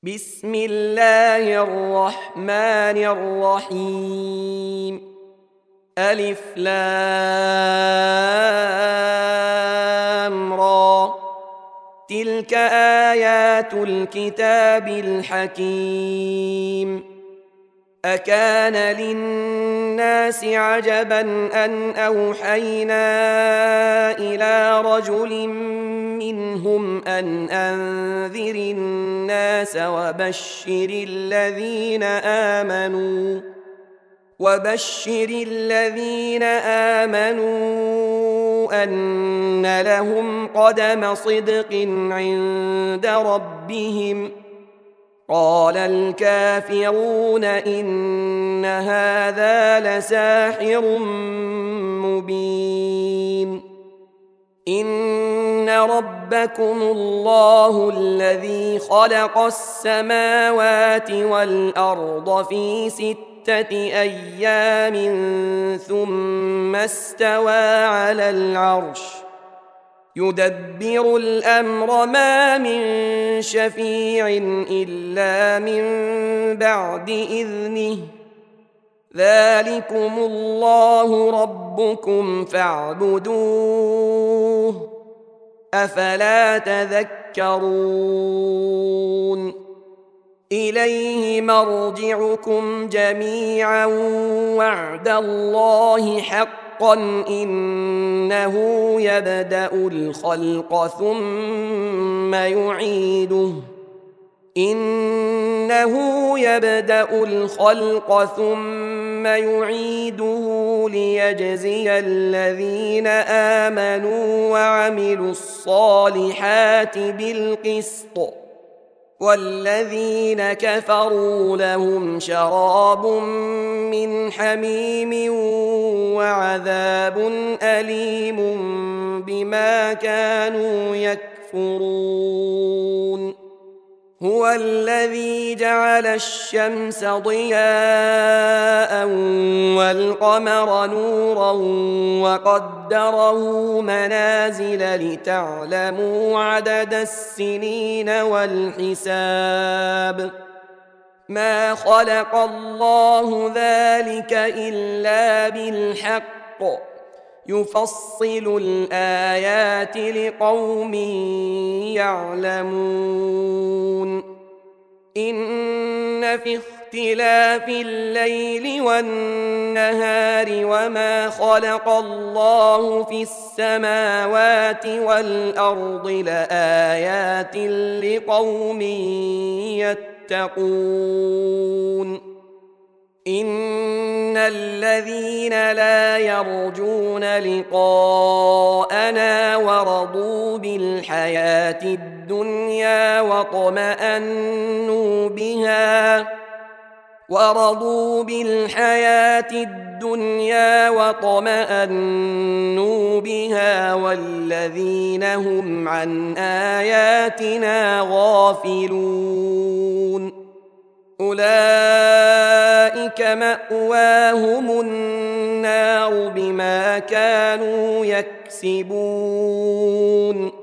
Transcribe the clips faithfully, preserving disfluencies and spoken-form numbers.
بسم الله الرحمن الرحيم. ألف لام را. تلك آيات الكتاب الحكيم. أكان للناس عجبا أن أوحينا إلى رجل منهم أن أنذر الناس وبشر الذين آمنوا وبشر الذين آمنوا أن لهم قدم صدق عند ربهم. قال الكافرون إن هذا لساحر مبين. إن ربكم الله الذي خلق السماوات والأرض في ستة أيام ثم استوى على العرش يدبر الأمر ما من شفيع إلا من بعد إذنه. ذلكم الله ربكم فاعبدوه أفلا تذكرون. إليه مرجعكم جميعا وعد الله حقا إنه يبدأ الخلق ثم يعيده إنه يبدأ الخلق ثم يعيده ليجزي الذين آمنوا وعملوا الصالحات بالقسط والذين كفروا لهم شراب من حميم وعذاب أليم بما كانوا يكفرون. هو الذي جعل الشمس ضياء والقمر نورا وقدره منازل لتعلموا عدد السنين والحساب. ما خلق الله ذلك إلا بالحق يفصل الآيات لقوم يعلمون. إن في اختلاف الليل والنهار وما خلق الله في السماوات والأرض لآيات لقوم يتقون. إن الذين لا يرجون لقاءنا ورضوا بالحياة الدنيا واطمأنوا بها ورضوا بالحياة الدنيا واطمأنوا بها والذين هم عن آياتنا غافلون أولئك مأواهم النار بما كانوا يكسبون.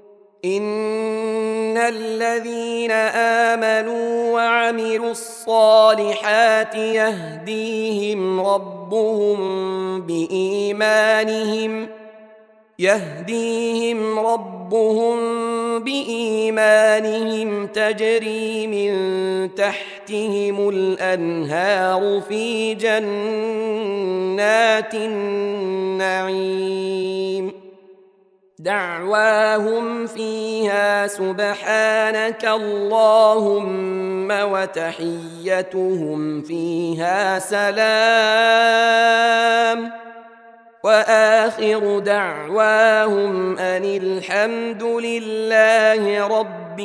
إن الذين آمنوا وعملوا الصالحات يهديهم ربهم بإيمانهم يهديهم ربهم بإيمانهم تجري من تحتهم الأنهار في جنات النعيم. دعواهم فيها سبحانك اللهم وتحيتهم فيها سلام وآخر دعواهم أن الحمد لله رب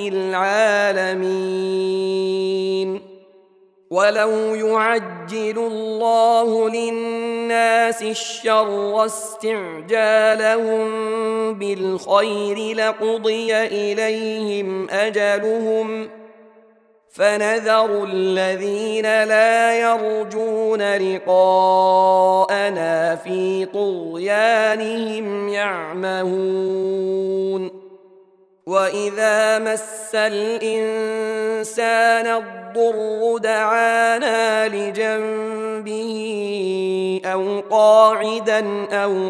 العالمين. ولو يعجل الله للناس الشر استعجالهم بالخير لقضي إليهم أجلهم فنذر الذين لا يرجون لقاءنا في طغيانهم يعمهون وإذا مس الإنسان الضر دعانا لجنبه أو قاعدا أو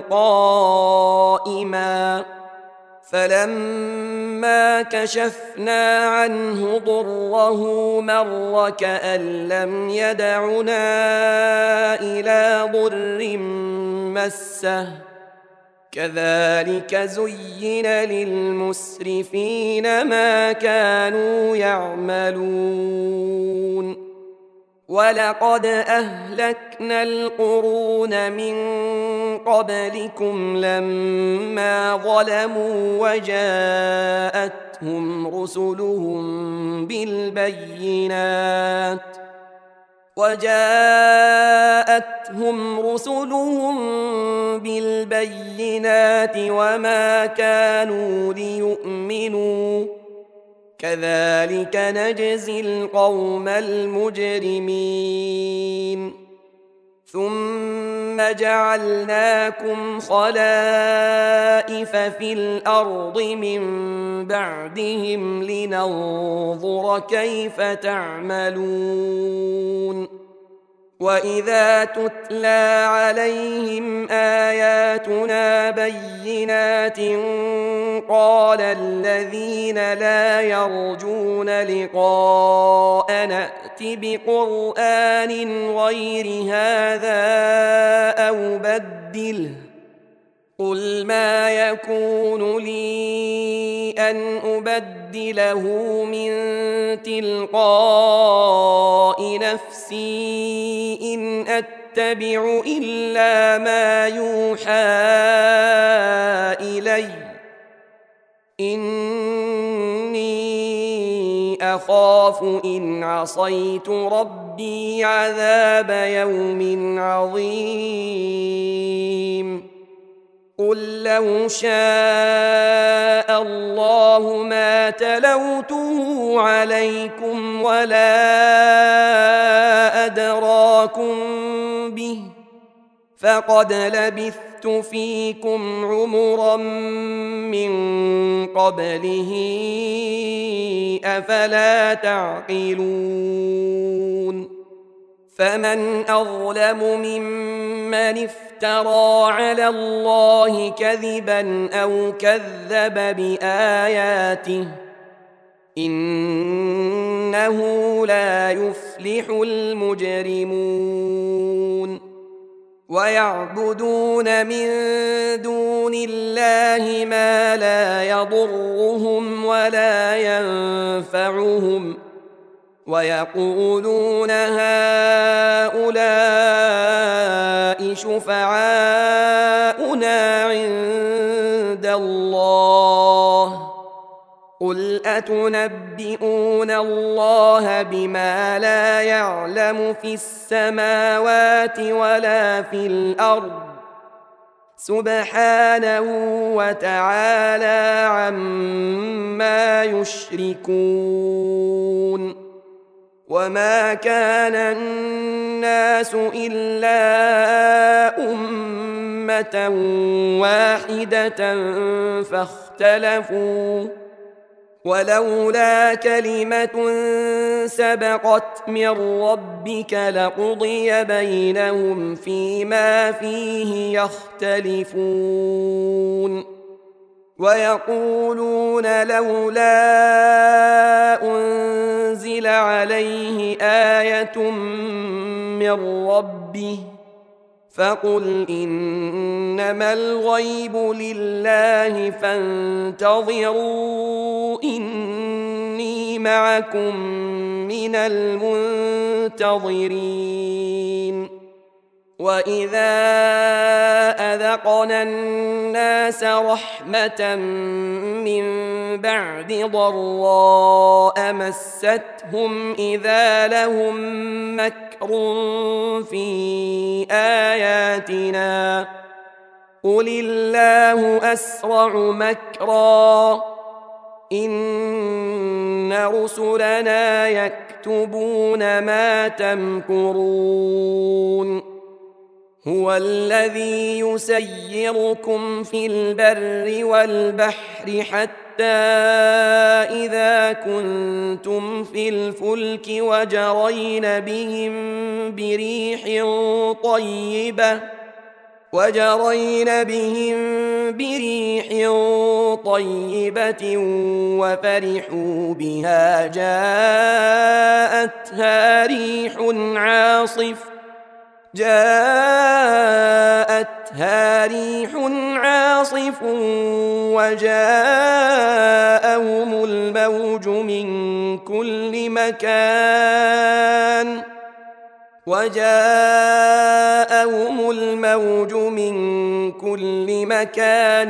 قائما فلما كشفنا عنه ضره مر كأن لم يدعنا إلى ضر مسه كذلك زين للمسرفين ما كانوا يعملون ولقد أهلكنا القرون من قبلكم لما ظلموا وجاءتهم رسلهم بالبينات وجاءتهم رسلهم بالبينات وما كانوا ليؤمنوا كذلك نجزي القوم المجرمين ثم جعلناكم خلائف في الأرض من بعدهم لننظر كيف تعملون وإذا تتلى عليهم آياتنا بينات قال الذين لا يرجون لقاءنا ائت بقرآن غير هذا أو بدله قل ما يكون لي أن أبدله من تلقاء نفسي إن أتبع إلا ما يوحى إلي إني أخاف إن عصيت ربي عذاب يوم عظيم قل لو شاء الله ما تلوته عليكم ولا أدراكم به فقد لبثت فيكم عمرا من قبله أفلا تعقلون فمن أظلم ممن افترى على الله كذبا أو كذب بآياته إنه لا يفلح المجرمون ويعبدون من دون الله ما لا يضرهم ولا ينفعهم ويقولون هؤلاء شفعاؤنا عند الله قل أتنبئون الله بما لا يعلم في السماوات ولا في الأرض سبحانه وتعالى عما يشركون وما كان الناس إلا أمة واحدة فاختلفوا ولولا كلمة سبقت من ربك لقضي بينهم فيما فيه يختلفون ويقولون لولا أنزل عليه آية من ربه فقل إنما الغيب لله فانتظروا إني معكم من المنتظرين وإذا أذقنا الناس رحمة من بعد ضراء مستهم إذا لهم مكر في آياتنا قل الله أسرع مكرا إن رسلنا يكتبون ما تمكرون هو الذي يسيركم في البر والبحر حتى إذا كنتم في الفلك وجرين بهم بريح طيبة وجرين بهم بريح طيبة وفرحوا بها جاءتها ريح عاصف جاءتها ريح عاصف وجاءهم الموج من كل مكان وجاءهم الموج من كل مكان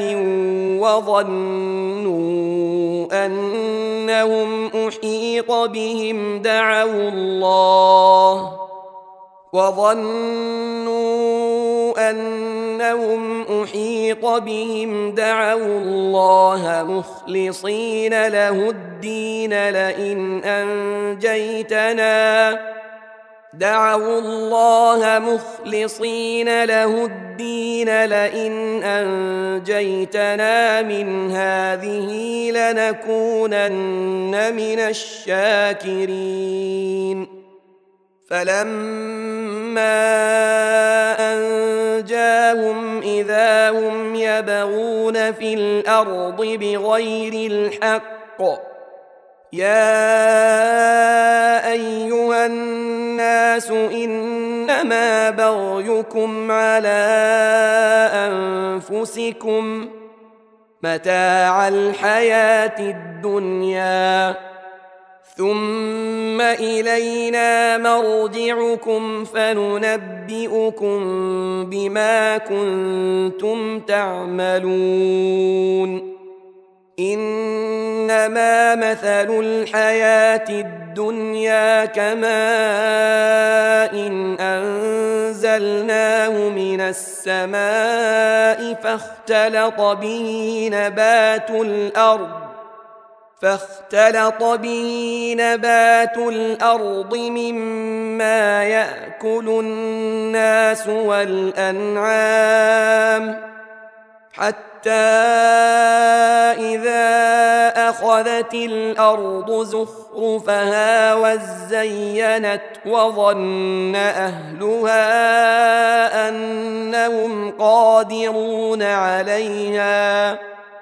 وظنوا أنهم أحيط بهم دعوا الله وظنوا أنهم أحيط بهم دعوا الله مخلصين له الدين لئن أنجيتنا دعوا الله مخلصين له الدين لئن أنجيتنا من هذه لنكونن من الشاكرين فلما أنجاهم إذا هم يبغون في الأرض بغير الحق يا أيها الناس إنما بغيكم على أنفسكم متاع الحياة الدنيا ثم إلينا مرجعكم فننبئكم بما كنتم تعملون إنما مثل الحياة الدنيا كماء إن أنزلناه من السماء فاختلط به نبات الأرض فاختلط به نبات الأرض مما يأكل الناس والأنعام حتى إذا أخذت الأرض زخرفها وزينت وظن أهلها أنهم قادرون عليها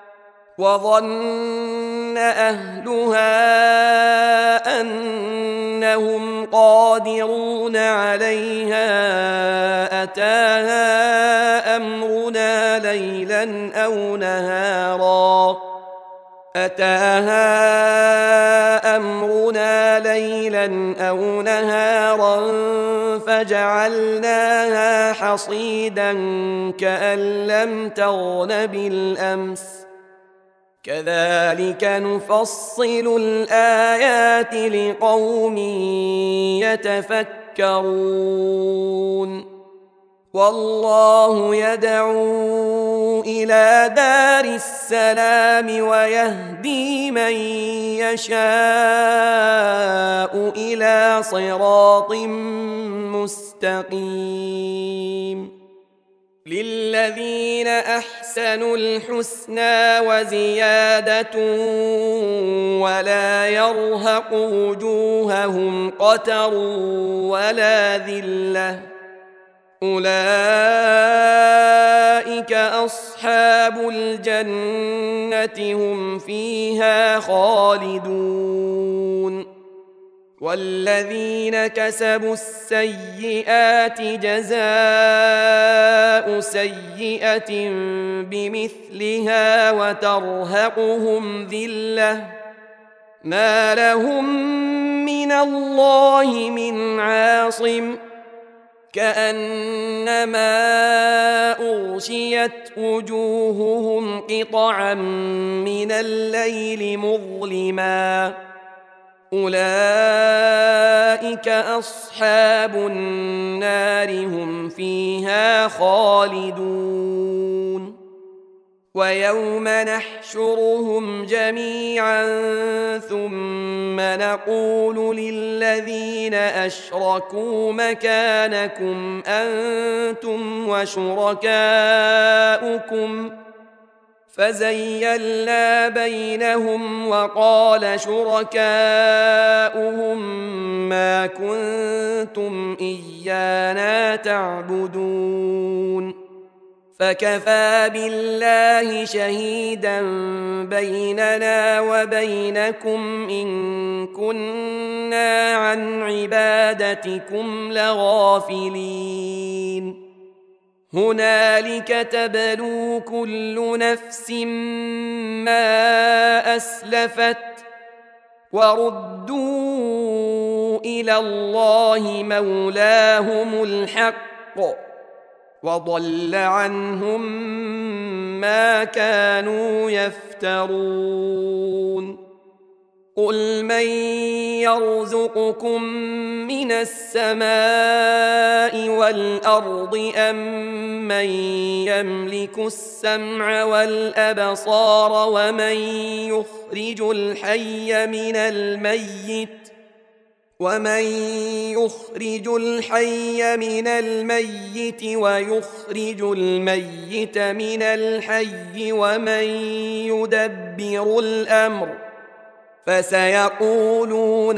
وظن أهلها أنهم قادرون عليها أتاها أمرنا ليلا أو نهارا أتاها أمرنا ليلا أو نهارا فجعلناها حصيدا كأن لم تغن بالأمس كذلك نفصل الآيات لقوم يتفكرون والله يدعو إلى دار السلام ويهدي من يشاء إلى صراط مستقيم للذين أحسنوا الحسنى وزيادة ولا يرهق وجوههم قتر ولا ذلة أولئك أصحاب الجنة هم فيها خالدون والذين كسبوا السيئات جزاء سيئة بمثلها وترهقهم ذلة ما لهم من الله من عاصم كأنما أغشيت وجوههم قطعا من الليل مظلما أولئك أصحاب النار هم فيها خالدون ويوم نحشرهم جميعا ثم نقول للذين أشركوا مكانكم أنتم وشركاؤكم فزيلنا بينهم وقال شركاؤهم ما كنتم إيانا تعبدون فكفى بالله شهيدا بيننا وبينكم إن كنا عن عبادتكم لغافلين هنالك تبلو كل نفس ما أسلفت وردوا إلى الله مولاهم الحق وضل عنهم ما كانوا يفترون قل من يرزقكم من السماء والأرض أم من يملك السمع والأبصار ومن يخرج الحي من الميت ومن يخرج الحي من الميت ويخرج الميت من الحي ومن يدبر الأمر فسيقولون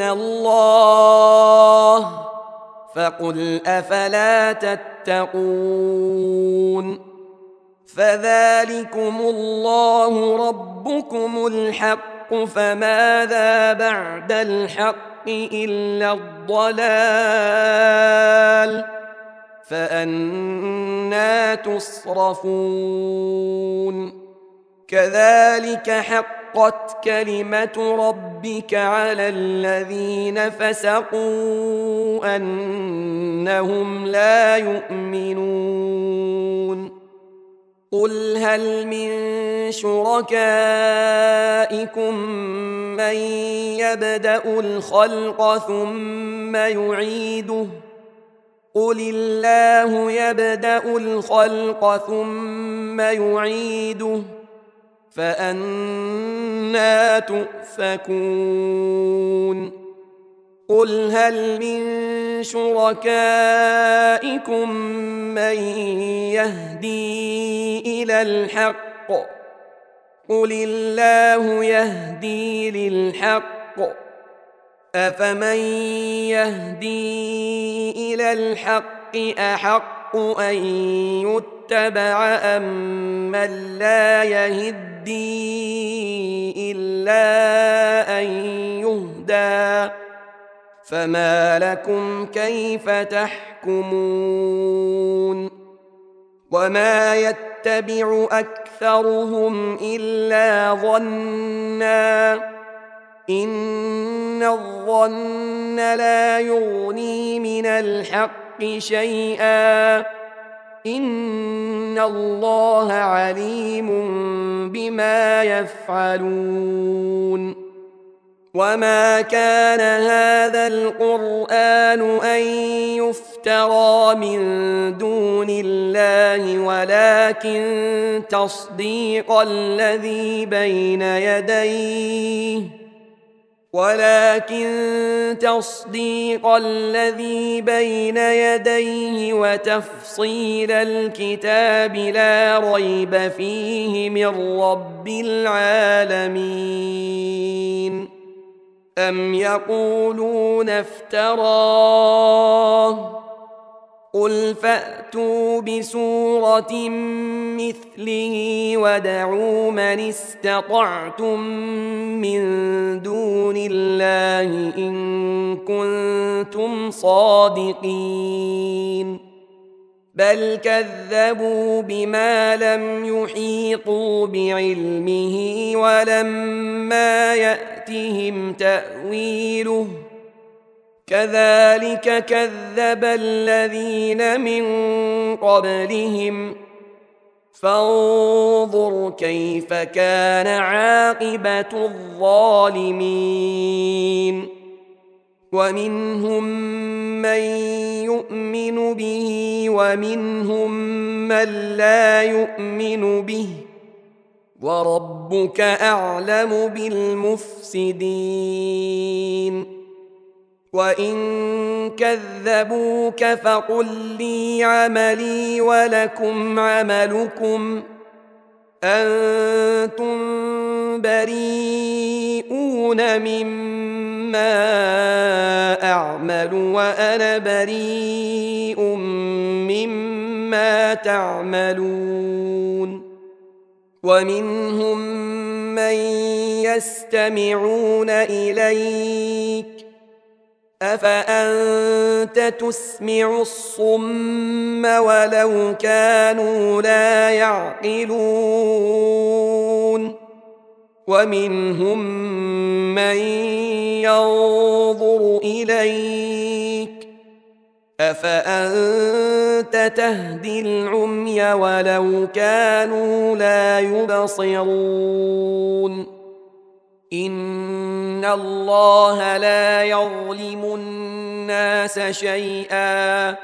الله فقل أفلا تتقون فذلكم الله ربكم الحق فماذا بعد الحق إلا الضلال فأنى تصرفون كذلك حقت كلمة ربك على الذين فسقوا أنهم لا يؤمنون قل هل من شركائكم من يبدأ الخلق ثم يعيده قل الله يبدأ الخلق ثم يعيده فأنى تؤفكون قل هل من شركائكم من يهدي إلى الحق قل الله يهدي للحق أفمن يهدي إلى الحق أحق أن يتبع أم من لا يهدي إلا أن يهدى فما لكم كيف تحكمون وما يتبع أكثرهم إلا ظنا إن الظن لا يغني من الحق شيئا إن الله عليم بما يفعلون وما كان هذا القرآن أن يفترى من دون الله ولكن تصديق الذي بين يديه ولكن تصديق الذي بين يديه وتفصيل الكتاب لا ريب فيه من رب العالمين أم يقولون افتراه قل فأتوا بسورة مثله وادعوا من استطعتم من دون الله إن كنتم صادقين بل كذبوا بما لم يحيطوا بعلمه ولما يأتهم تأويله كذلك كذب الذين من قبلهم فانظر كيف كان عاقبة الظالمين ومنهم من يؤمن به ومنهم من لا يؤمن به وربك أعلم بالمفسدين وإن كذبوك فقل لي عملي ولكم عملكم أنتم بريئون مما أعمل وأنا بريء مما تعملون ومنهم من يستمعون إليك أفأنت تسمع الصم ولو كانوا لا يعقلون ومنهم من ينظر إليك أفأنت تهدي العمي ولو كانوا لا يبصرون إن الله لا يظلم الناس شيئا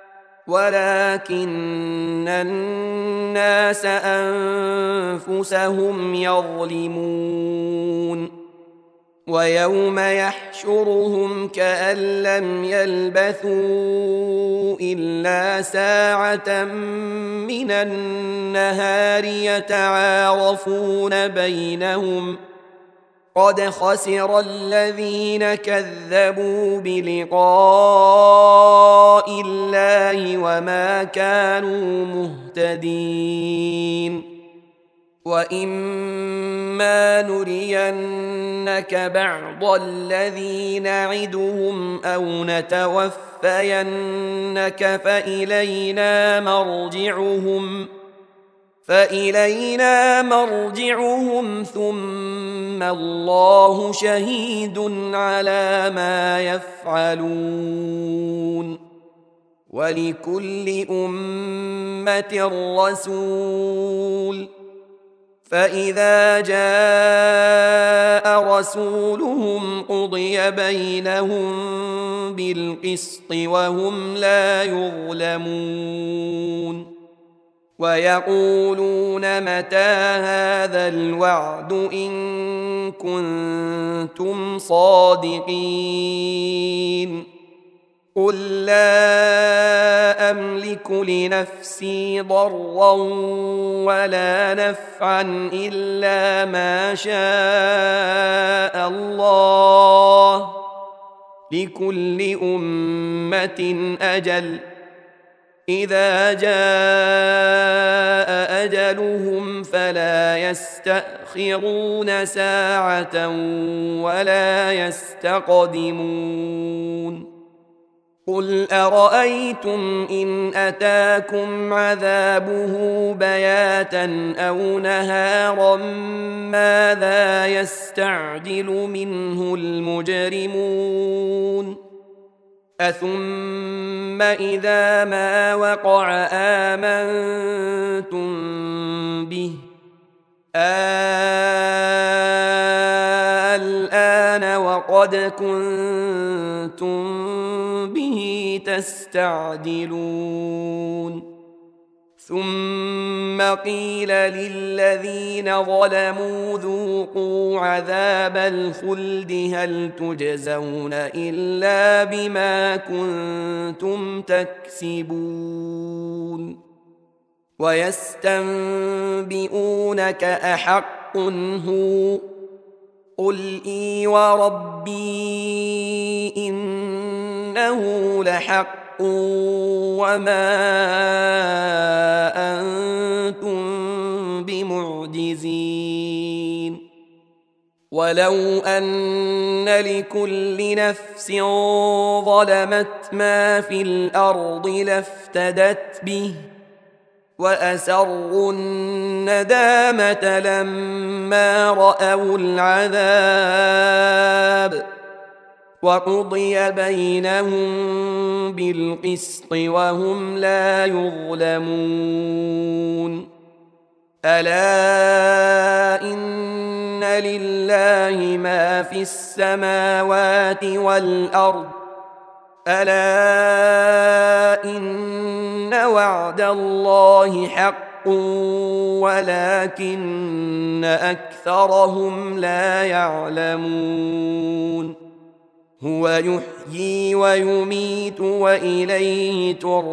ولكن الناس أنفسهم يظلمون ويوم يحشرهم كأن لم يلبثوا إلا ساعة من النهار يتعارفون بينهم قد خسر الذين كذبوا بلقاء الله وما كانوا مهتدين وإما نرينك بعض الذي نعدهم أو نتوفينك فإلينا مرجعهم فإلينا مرجعهم ثم الله شهيد على ما يفعلون ولكل أمة رسول فإذا جاء رسولهم قضي بينهم بالقسط وهم لا يظلمون ويقولون متى هذا الوعد إن كنتم صادقين قل لا أملك لنفسي ضرا ولا نفعا إلا ما شاء الله لكل أمة أجل إذا جاء أجلهم فلا يستأخرون ساعة ولا يستقدمون قل أرأيتم إن أتاكم عذابه بياتا أو نهارا ماذا يستعجل منه المجرمون أثم إذا ما وقع آمنتم به الآن وقد كنتم به تستعجلون ثم قيل للذين ظلموا ذوقوا عذاب الخلد هل تجزون إلا بما كنتم تكسبون ويستنبئونك أحق هو قل إي وربي إنه لحق وما أنتم بمعجزين ولو أن لكل نفس ظلمت ما في الأرض لافتدت به وأسروا الندامة لما رأوا العذاب وقضي بينهم بالقسط وهم لا يظلمون ألا إن لله ما في السماوات والأرض ألا إن وعد الله حق ولكن أكثرهم لا يعلمون هو يحيي ويميت وإليه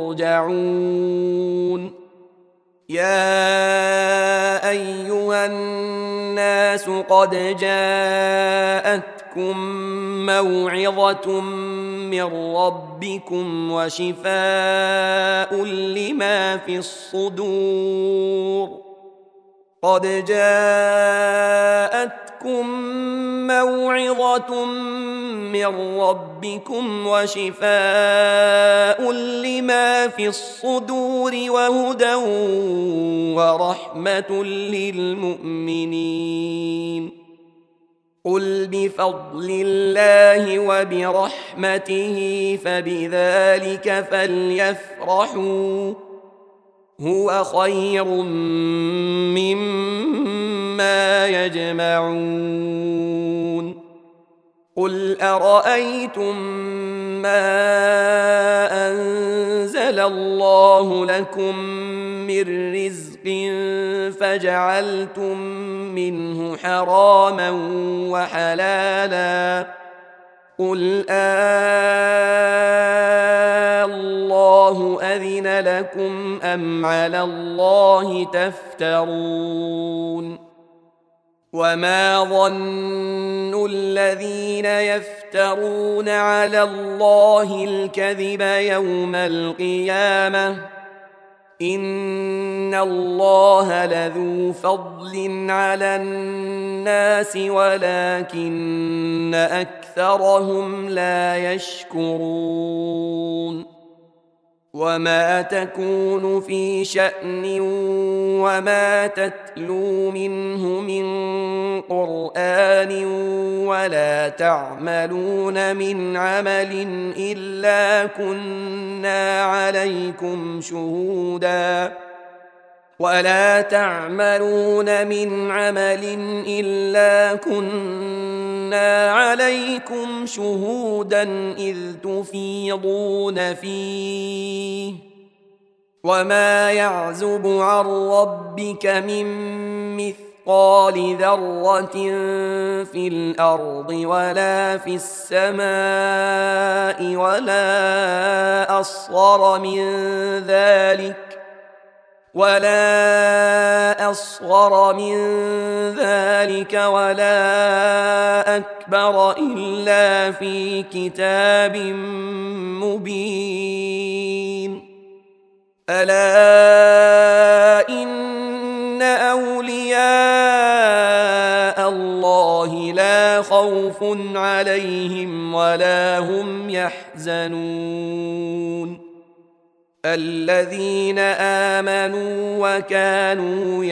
ترجعون يا أيها الناس قد جاءتكم موعظة من ربكم وشفاء لما في الصدور قد جاءتكم موعظة من ربكم وشفاء لما في الصدور وهدى ورحمة للمؤمنين قل بفضل الله وبرحمته فبذلك فليفرحوا هو خير مما يجمعون قل أرأيتم ما أنزل الله لكم من رزق فجعلتم منه حراما وحلالا قل آه الله أذن لكم أم على الله تفترون وما ظن الذين يفترون على الله الكذب يوم القيامة إن الله لذو فضل على الناس ولكن أكثرهم لا يشكرون وما تكون في شأن وما تتلو منه من قرآن ولا تعملون من عمل إلا كنا عليكم شهودا ولا تعملون من عمل إلا كنا عليكم شهودا إذ تفيضون فيه وما يعزب عن ربك من مثقال ذرة في الأرض ولا في السماء ولا أصغر من ذلك ولا أصغر من ذلك ولا أكبر إلا في كتاب مبين ألا إن أولياء الله لا خوف عليهم ولا هم يحزنون الذين آمنوا وكانوا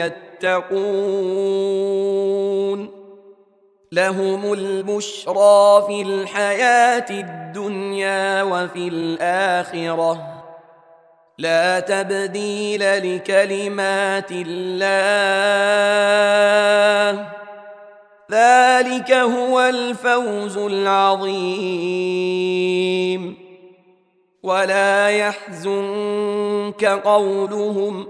يتقون لهم البشرى في الحياة الدنيا وفي الآخرة لا تبديل لكلمات الله ذلك هو الفوز العظيم ولا يحزنك قولهم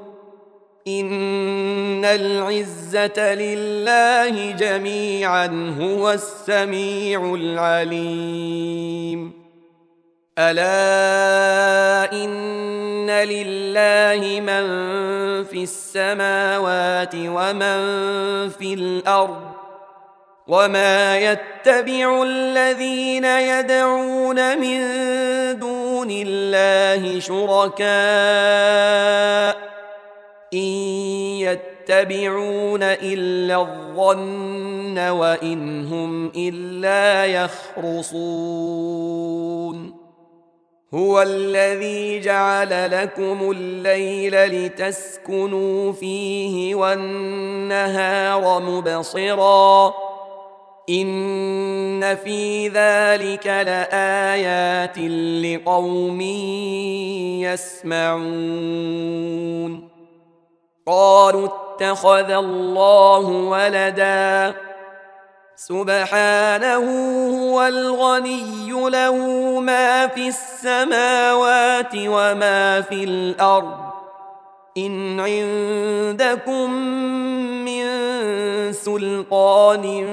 إن العزة لله جميعا هو السميع العليم ألا إن لله من في السماوات ومن في الأرض وما يتبع الذين يدعون من دون الله شركاء إن يتبعون إلا الظن وإن هم إلا يخرصون هو الذي جعل لكم الليل لتسكنوا فيه والنهار مبصراً إن في ذلك لآيات لقوم يسمعون قالوا اتخذ الله ولدا سبحانه هو الغني له ما في السماوات وما في الأرض إن عندكم من سلطان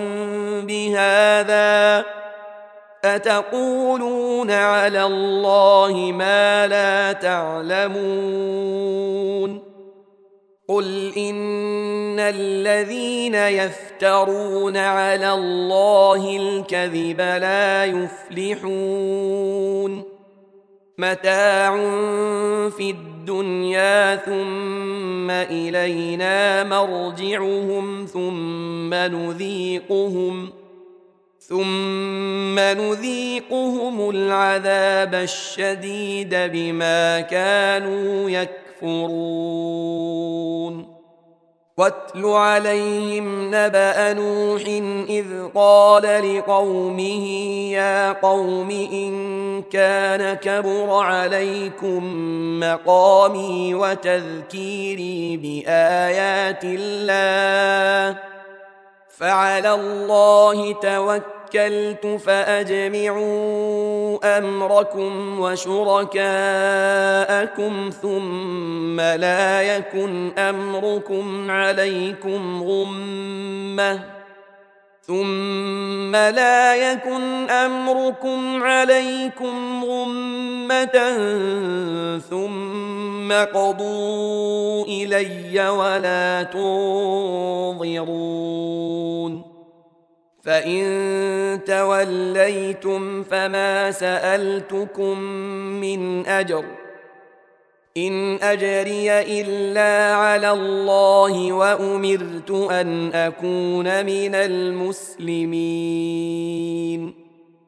بهذا أتقولون على الله ما لا تعلمون قل إن الذين يفترون على الله الكذب لا يفلحون متاع في الدنيا ثم إلينا مرجعهم ثم نذيقهم ثم نذيقهم العذاب الشديد بما كانوا يكفرون واتل عليهم نبأ نوح إذ قال لقومه يا قوم إن كان كبر عليكم مقامي وتذكيري بآيات الله فعلى الله توكلت فأجمعوا أمركم وشركاءكم ثم لا يكن أمركم عليكم غمة ثم لا يكن أمركم عليكم غمة ثم قضوا إلي ولا تنظرون فإن توليتم فما سألتكم من أجر إن أجري إلا على الله وأمرت أن أكون من المسلمين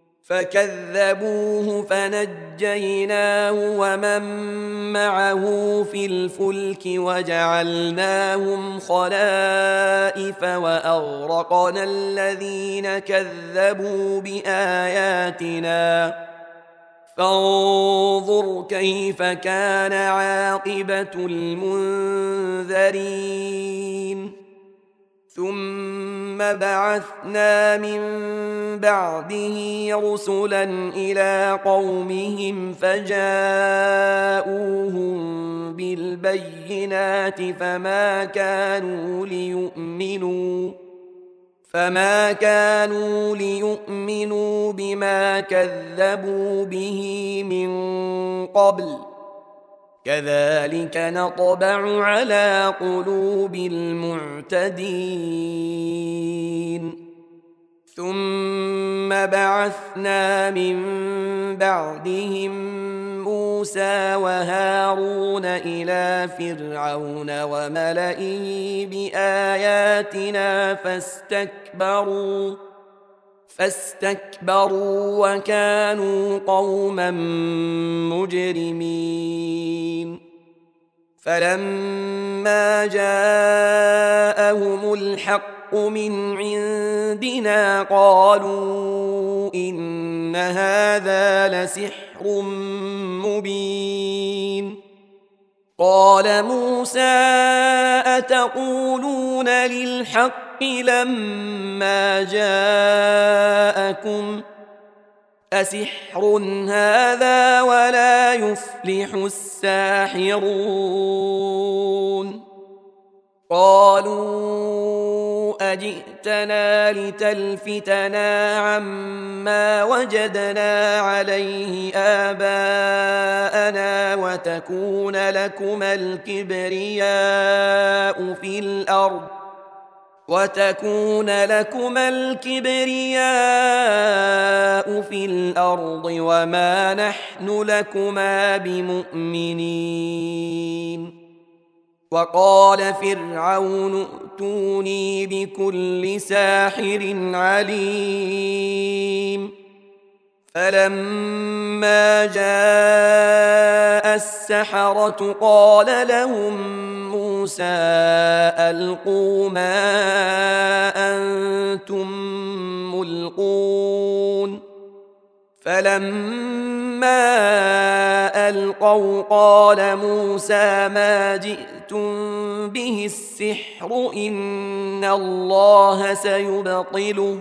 فكذبوه فنجيناه ومن معه في الفلك وجعلناهم خلائف وأغرقنا الذين كذبوا بآياتنا فانظر كيف كان عاقبة المنذرين ثم بعثنا من بعده رسلا إلى قومهم فجاءوهم بالبينات فما كانوا ليؤمنوا فما كانوا ليؤمنوا بما كذبوا به من قبل كذلك نطبع على قلوب المعتدين ثم بعثنا من بعدهم موسى وهارون إلى فرعون وملئه بآياتنا فاستكبروا فاستكبروا وكانوا قوما مجرمين فلما جاءهم الحق من عندنا قالوا إن هذا لسحر مبين قال موسى أتقولون للحق لما جاءكم أسحر هذا ولا يفلح الساحرون قالوا أجئتنا لتلفتنا عما وجدنا عليه آباءنا وتكون لكما الكبرياء في الأرض وتكون لكما الكبرياء في الأرض وما نحن لكما بمؤمنين وقال فرعون ائتوني بكل ساحر عليم فلما جاء السحرة قال لهم موسى ألقوا ما أنتم ملقون فلما ألقوا قال موسى ما جئتم به السحر إن الله سيبطله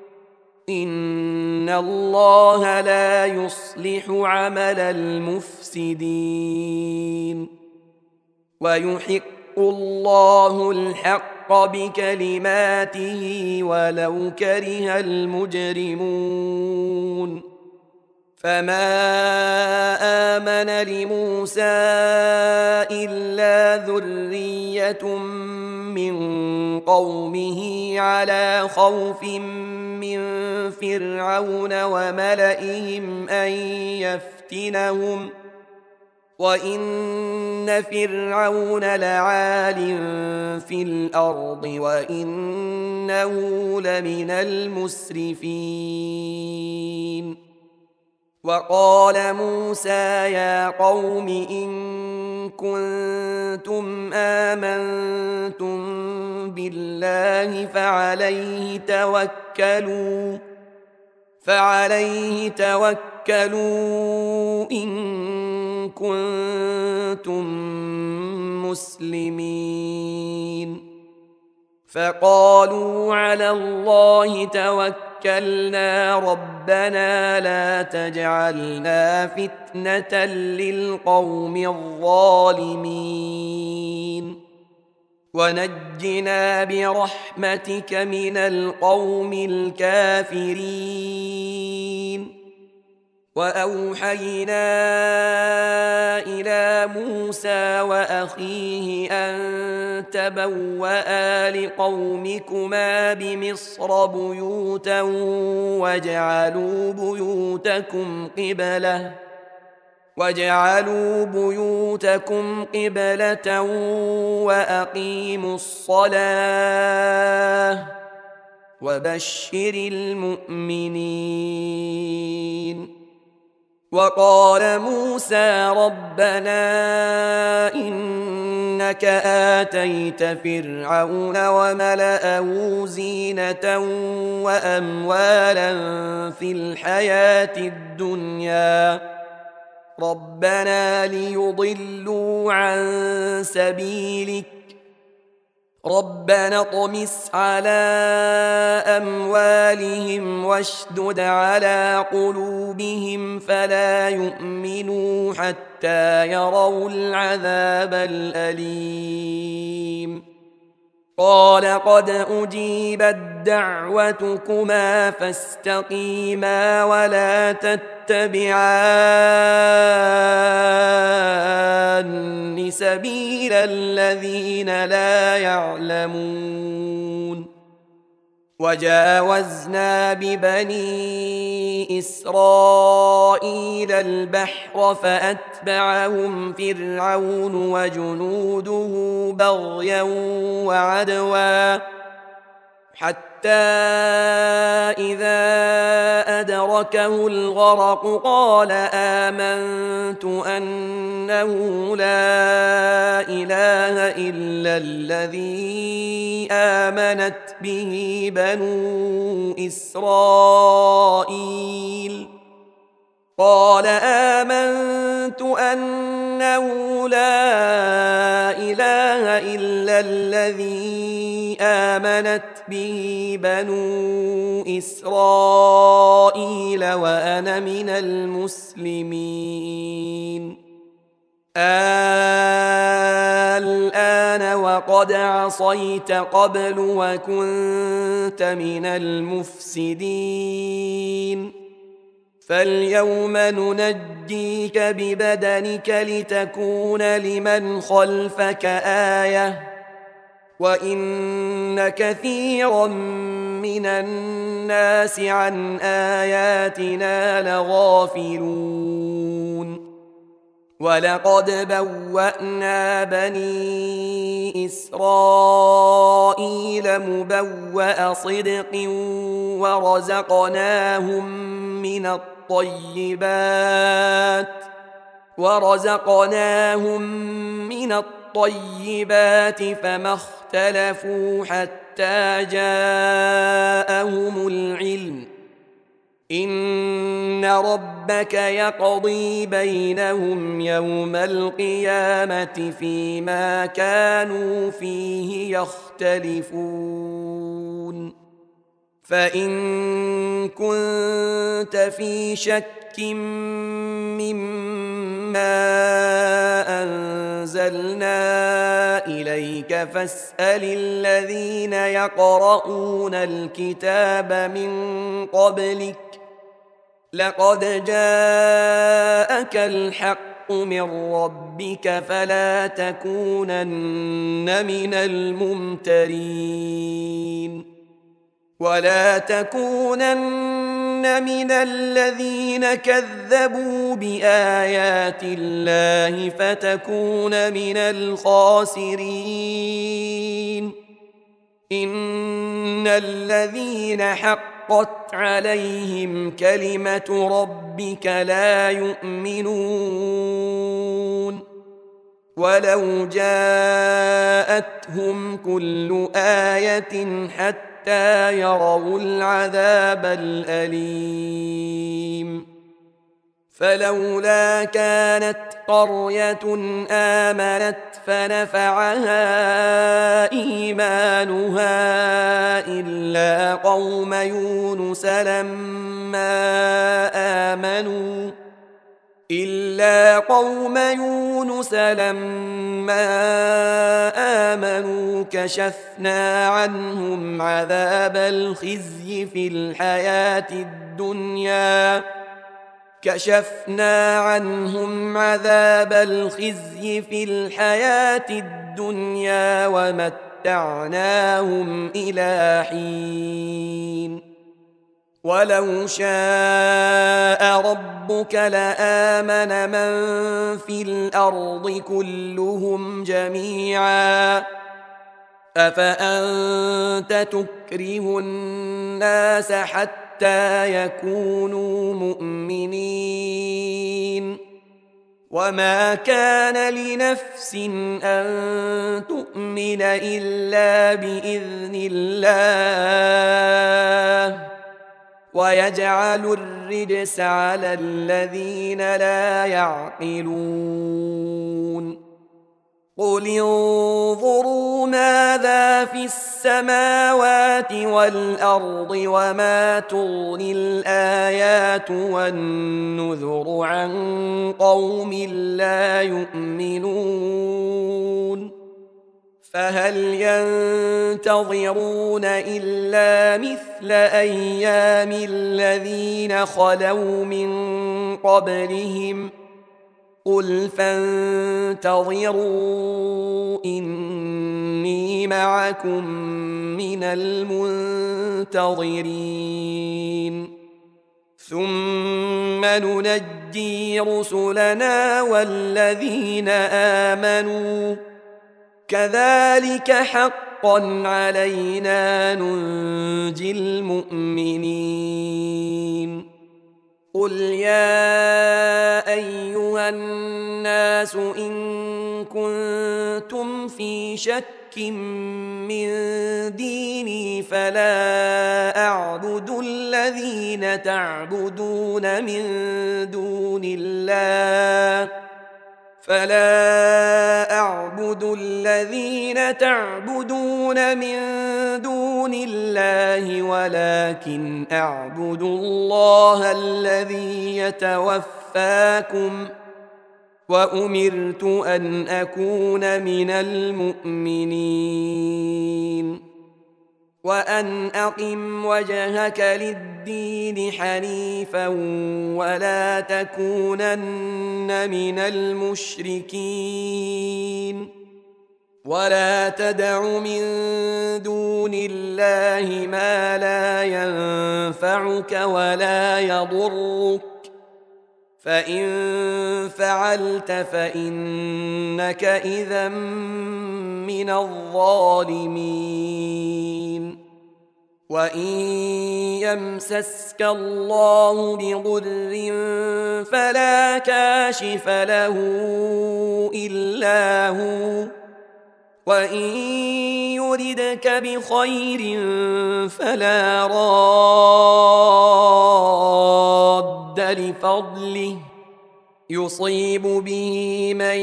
إن الله لا يصلح عمل المفسدين ويحق الله الحق بكلماته ولو كره المجرمون فما آمن لموسى إلا ذرية من قومه على خوف من فرعون وملئهم أن يفتنهم وإن فرعون لعال في الأرض وإنه لمن المسرفين وقال موسى يا قوم إن كنتم آمنتم بالله فعليه توكلوا فعليه توكلوا إن كنتم مسلمين فقالوا على الله توكلنا ربنا لا تجعلنا فتنة للقوم الظالمين ونجنا برحمتك من القوم الكافرين وأوحينا إلى موسى وأخيه أن تبوأ لقومكما بمصر بيوتا واجعلوا بيوتكم قبلة واجعلوا بيوتكم قبلة وأقيموا الصلاة وبشر المؤمنين وقال موسى ربنا إنك آتيت فرعون وملأه زينة وأموالا في الحياة الدنيا ربنا ليضلوا عن سبيلك ربنا اطمس على أموالهم واشدد على قلوبهم فلا يؤمنوا حتى يروا العذاب الأليم قال قد أجيبت دعوتكما فاستقيما ولا تتبعان سبيل الذين لا يعلمون وجاوزنا ببني إسرائيل البحر فأتبعهم فرعون وجنوده بغيا وعدوا حتى إذا أدركه الغرق قال آمنت أنه لا إله إلا الذي آمنت به بنو إسرائيل قال آمنت أنه لا إله إلا الذي آمنت به بنو إسرائيل وأنا من المسلمين الآن وقد عصيت قبل وكنت من المفسدين فاليوم ننجيك ببدنك لتكون لمن خلفك آية وإن كثيرا من الناس عن آياتنا لغافلون ولقد بوأنا بني إسرائيل مبوأ صدق ورزقناهم من الطيبات ورزقناهم من الطيبات فما اختلفوا حتى جاءهم العلم إن ربك يقضي بينهم يوم القيامة فيما كانوا فيه يختلفون فإن كنت في شك مما أنزل أنزلنا إليك فاسأل الذين يقرؤون الكتاب من قبلك لقد جاءك الحق من ربك فلا تكونن من الممترين ولا تكونن من الذين كذبوا بآيات الله فتكون من الخاسرين إن الذين حقت عليهم كلمة ربك لا يؤمنون ولو جاءتهم كل آية حتى يروا العذاب الأليم فلولا كانت قرية آمنت فنفعها إيمانها إلا قوم يونس لما آمنوا إلا قوم يونس لما آمنوا كشفنا عنهم عذاب الخزي في الحياة الدنيا كشفنا عنهم عذاب الخزي في الحياة الدنيا ومتعناهم إلى حين ولو شاء ربك لآمن من في الأرض كلهم جميعا أفأنت تكره الناس حتى يكونوا مؤمنين وما كان لنفس أن تؤمن إلا بإذن الله ويجعل الرجس على الذين لا يعقلون قل انظروا ماذا في السماوات والأرض وما تغني الآيات والنذر عن قوم لا يؤمنون فهل ينتظرون إلا مثل أيام الذين خلوا من قبلهم قل فانتظروا إني معكم من المنتظرين ثم ننجي رسلنا والذين آمنوا كذلك حقا علينا ننجي المؤمنين قل يا أيها الناس إن كنتم في شك من ديني فلا أعبد الذين تعبدون من دون الله فلا أعبد الذين تعبدون من دون الله ولكن أعبد الله الذي يتوفاكم وأمرت أن أكون من المؤمنين وأن أقم وجهك للدين حنيفا ولا تكونن من المشركين ولا تدع من دون الله ما لا ينفعك ولا يضرك فإن فعلت فإنك إذا من الظالمين وإن يمسسك الله بضر فلا كاشف له إلا هو وإن يردك بخير فلا راد لفضله يصيب به من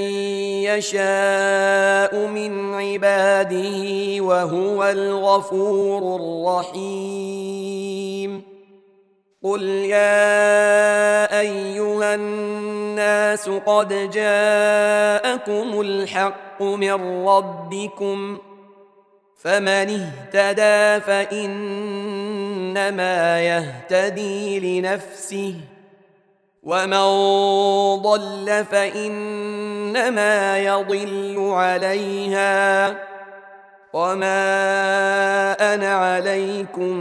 يشاء من عباده وهو الغفور الرحيم قل يا أيها الناس قد جاءكم الحق من ربكم فمن اهتدى فإنما يهتدي لنفسه ومن ضل فإنما يضل عليها وما أنا عليكم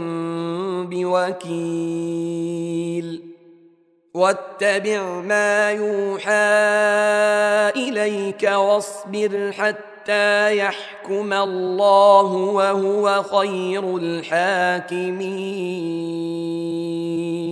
بوكيل واتبع ما يوحى إليك واصبر حتى يحكم الله وهو خير الحاكمين.